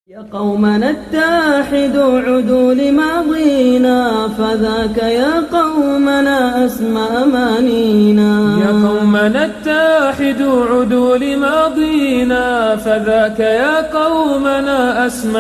يا قومنا اتحدوا عدوا لماضينا فذاك يا قومنا أسمى أمانينا. يا قومنا اتحدوا عدوا لماضينا فذاك يا قومنا أسمى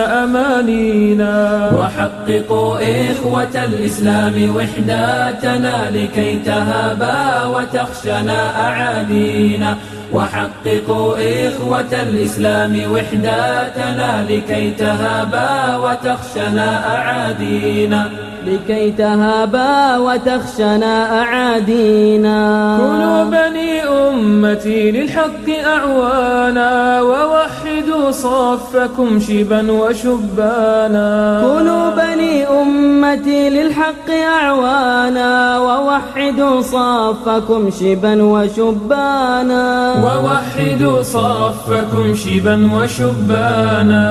أمانينا. وحققوا إخوة الإسلام وحداتنا لكي تهابا وتخشنا أعادينا. وحققوا إخوة الإسلام وحداتنا لكي تهابا وتخشنا أعادينا. لكي تهابا وتخشنا أعادينا. كونوا بني أمتي للحق أعوانا ووحدوا صفكم شيبا وشبانا. كونوا بني أمتي للحق أعوانا ووحدوا صفكم شيبا وشبانا. ووحدوا صفكم شيبا وشبانا.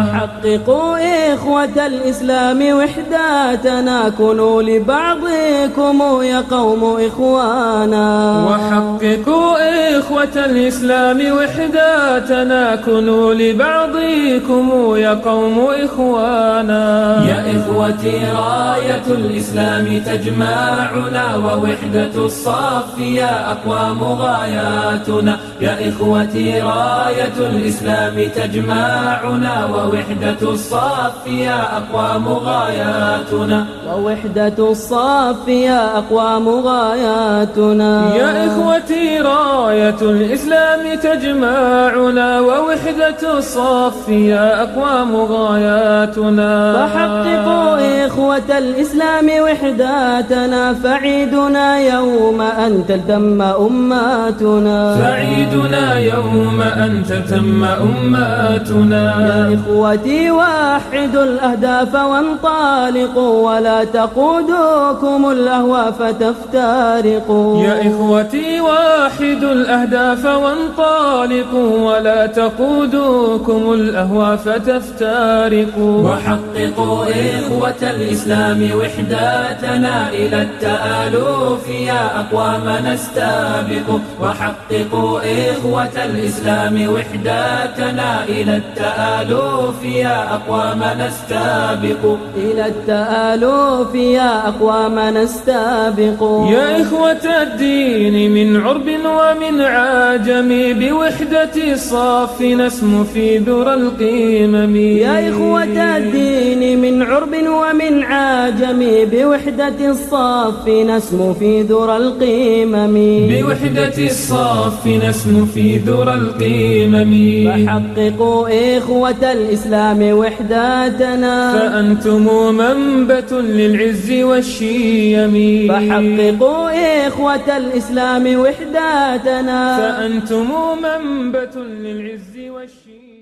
وحققوا إخوة الإسلام وحداتنا كونوا لبعضكم يا قوم إخوانا. وحققوا إخوة الإسلام وحداتنا كونوا لبعضكم يا قوم إخوانا. يا إخوتي راية الإسلام تجمعنا ووحدة الصف يا أقوام غاياتنا. يا إخوتي راية الإسلام تجمعنا ووحدة الصف يا أقوام غاياتنا. ووحدة الصف يا أقوام غاياتنا. يا إخوتي راية الإسلام تجمعنا ووحدة الصف يا أقوام غاياتنا. فحققوا إخوة الإسلام وحداتنا فعيدنا يوم أن تلتم أماتنا. فعيدنا يوم أن تتم أماتنا. يا إخوتي وحدوا الأهداف وانطلقوا ولا تقودوكم الأهوى فتفترقوا. يا إخوتي واحدوا الأهداف وانطلقوا ولا تقودوكم الأهوى فتفترقوا. وحققوا إخوة الإسلام وحداتنا إلى التآلف يا أقوامنا استابقوا. وحققوا إخوة الإسلام وحداتنا إلى التآلف يا أقوامنا استابقوا. إلى التآلف يا أقوامنا استابقوا. يا إخوة الدين من عرب ومن عجم بوحدة الصف نسمو في ذرى القمم. يا إخوة الدين من عرب ومن عجم بوحدة الصف نسمو في ذرى القمم. بوحدة الصف نسمو في ذرى القمم. فحققوا إخوة الإسلام وحداتنا فأنتم منبت للعز والشيم. فحققوا إخوة الإسلام وحداتنا. فأنتم منبت للعز والشيم.